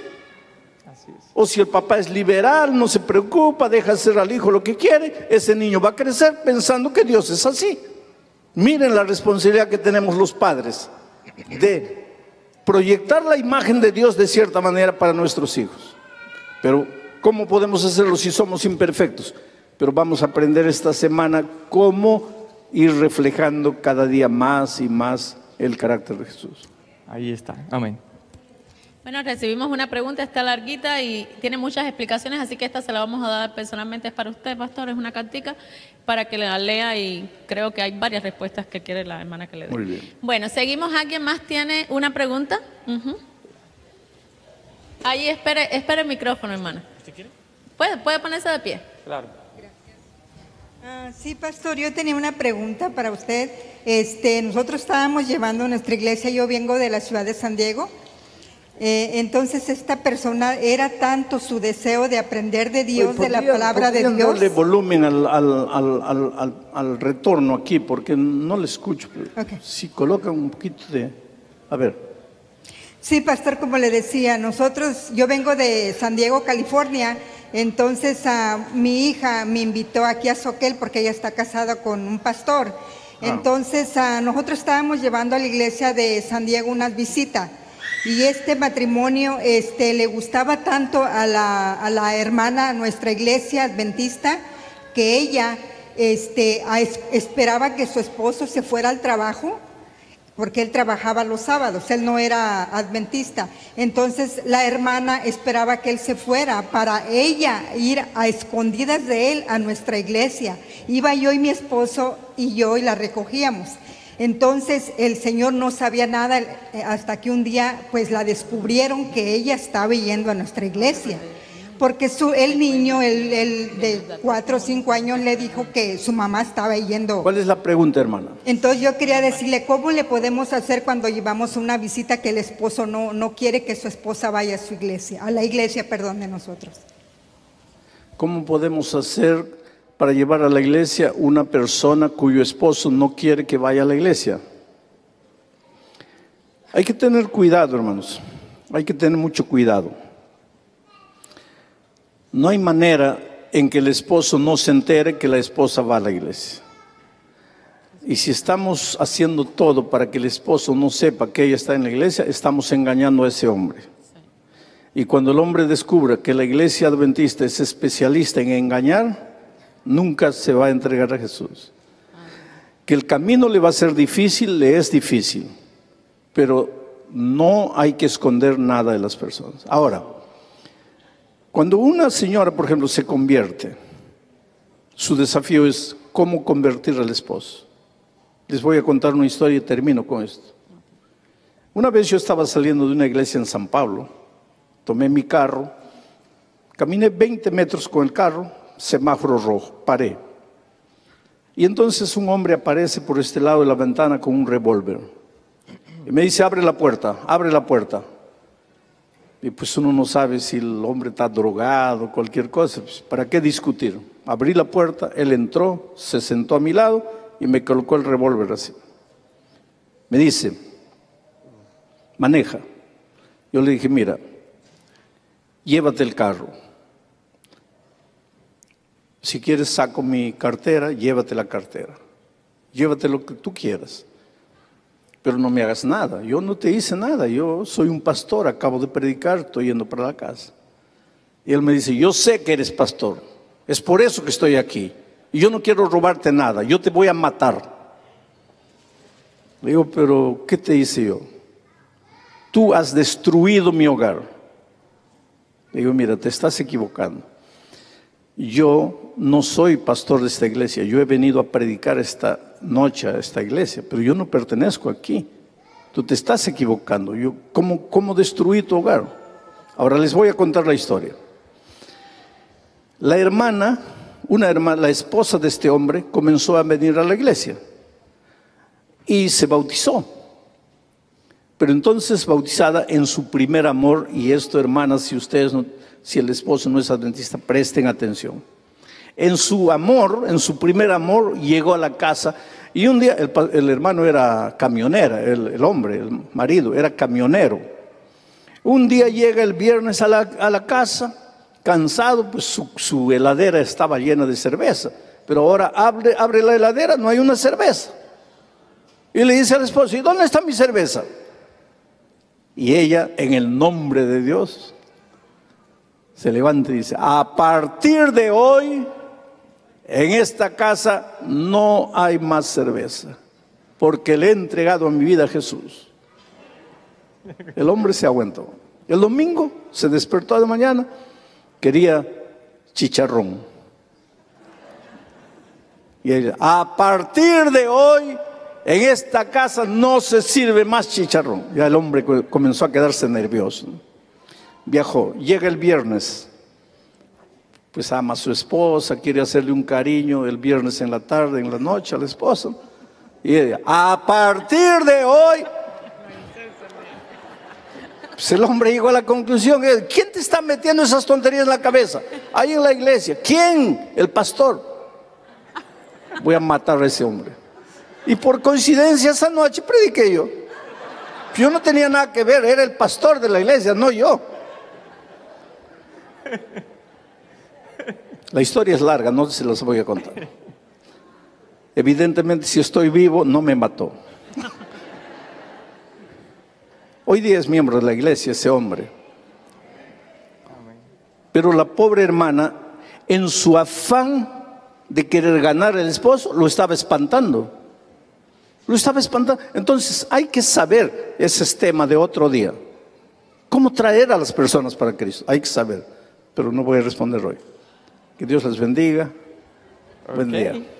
O si el papá es liberal, no se preocupa, deja hacer al hijo lo que quiere, ese niño va a crecer pensando que Dios es así. Miren la responsabilidad que tenemos los padres de proyectar la imagen de Dios de cierta manera para nuestros hijos. Pero ¿cómo podemos hacerlo si somos imperfectos? Pero vamos a aprender esta semana cómo ir reflejando cada día más y más el carácter de Jesús. Ahí está, amén. Bueno, recibimos una pregunta, está larguita y tiene muchas explicaciones, así que esta se la vamos a dar personalmente. Es para usted, pastor, es una cartica para que la lea y creo que hay varias respuestas que quiere la hermana que le dé. Muy bien. Bueno, seguimos. ¿Alguien más tiene una pregunta? Ahí espere el micrófono, hermana. ¿Puede ponerse de pie? Claro. Sí, pastor, yo tenía una pregunta para usted. Nosotros estábamos llevando nuestra iglesia, yo vengo de la ciudad de San Diego. Entonces esta persona era tanto su deseo de aprender de Dios, de la palabra de Dios. Darle volumen al retorno aquí, porque no le escucho. Okay. Si colocan un poquito de... A ver. Sí, pastor, como le decía, yo vengo de San Diego, California. Entonces mi hija me invitó aquí a Soquel porque ella está casada con un pastor. Entonces nosotros estábamos llevando a la iglesia de San Diego unas visitas. Y este matrimonio le gustaba tanto a la hermana, a nuestra iglesia adventista, que ella esperaba que su esposo se fuera al trabajo, porque él trabajaba los sábados, él no era adventista. Entonces la hermana esperaba que él se fuera para ella ir a escondidas de él a nuestra iglesia. Iba yo y mi esposo y la recogíamos. Entonces el Señor no sabía nada hasta que un día pues la descubrieron que ella estaba yendo a nuestra iglesia. Porque el niño, el de 4 o 5 años, le dijo que su mamá estaba yendo. ¿Cuál es la pregunta, hermana? Entonces yo quería decirle, ¿cómo le podemos hacer cuando llevamos una visita que el esposo no quiere que su esposa vaya a su iglesia, a la iglesia, perdón, de nosotros? ¿Cómo podemos hacer para llevar a la iglesia una persona cuyo esposo no quiere que vaya a la iglesia? Hay que tener cuidado, hermanos. Hay que tener mucho cuidado. No hay manera en que el esposo no se entere que la esposa va a la iglesia. Y si estamos haciendo todo para que el esposo no sepa que ella está en la iglesia, estamos engañando a ese hombre. Y cuando el hombre descubra que la iglesia adventista es especialista en engañar, nunca se va a entregar a Jesús. Que el camino le va a ser difícil, le es difícil, pero no hay que esconder nada de las personas. Ahora, cuando una señora, por ejemplo, se convierte, su desafío es cómo convertir al esposo. Les voy a contar una historia y termino con esto. Una vez yo estaba saliendo de una iglesia en San Pablo, tomé mi carro, caminé 20 metros con el carro, semáforo rojo, paré. Y entonces un hombre aparece por este lado de la ventana con un revólver. Y me dice, abre la puerta, abre la puerta. Y pues uno no sabe si el hombre está drogado o cualquier cosa, pues, ¿para qué discutir? Abrí la puerta, él entró, se sentó a mi lado y me colocó el revólver así. Me dice, maneja. Yo le dije, mira, llévate el carro. Si quieres saco mi cartera, llévate la cartera. Llévate lo que tú quieras. Pero no me hagas nada, yo no te hice nada, yo soy un pastor, acabo de predicar, estoy yendo para la casa. Y él me dice, yo sé que eres pastor, es por eso que estoy aquí, y yo no quiero robarte nada, yo te voy a matar. Le digo, pero ¿qué te hice yo? Tú has destruido mi hogar. Le digo, mira, te estás equivocando. Yo no soy pastor de esta iglesia, yo he venido a predicar esta noche a esta iglesia, pero yo no pertenezco aquí. Tú te estás equivocando. ¿Cómo destruí tu hogar? Ahora les voy a contar la historia. La esposa de este hombre comenzó a venir a la iglesia y se bautizó. Pero entonces bautizada en su primer amor, y esto, hermanas, si el esposo no es adventista, presten atención. En su amor, en su primer amor, llegó a la casa y un día el hermano era camionero, el hombre, el marido, era camionero. Un día llega el viernes a la casa, cansado, pues su heladera estaba llena de cerveza, pero ahora abre la heladera, no hay una cerveza. Y le dice al esposo, ¿y dónde está mi cerveza? Y ella, en el nombre de Dios, se levanta y dice, a partir de hoy, en esta casa no hay más cerveza, porque le he entregado a mi vida a Jesús. El hombre se aguantó. El domingo se despertó de mañana, quería chicharrón. Y ella, a partir de hoy, en esta casa no se sirve más chicharrón. Ya el hombre comenzó a quedarse nervioso. Viajó, llega el viernes. Pues ama a su esposa, quiere hacerle un cariño el viernes en la tarde, en la noche a la esposa. Y ella, a partir de hoy, pues el hombre llegó a la conclusión, ¿quién te está metiendo esas tonterías en la cabeza? Ahí en la iglesia. ¿Quién? El pastor. Voy a matar a ese hombre. Y por coincidencia esa noche prediqué yo. Yo no tenía nada que ver, era el pastor de la iglesia, no yo. La historia es larga, no se las voy a contar. Evidentemente, si estoy vivo, no me mató. Hoy día es miembro de la iglesia ese hombre. Pero la pobre hermana, en su afán de querer ganar al esposo, lo estaba espantando. Lo estaba espantando. Entonces hay que saber, ese es tema de otro día, cómo traer a las personas para Cristo. Hay que saber, pero no voy a responder hoy. Que Dios les bendiga. Buen día.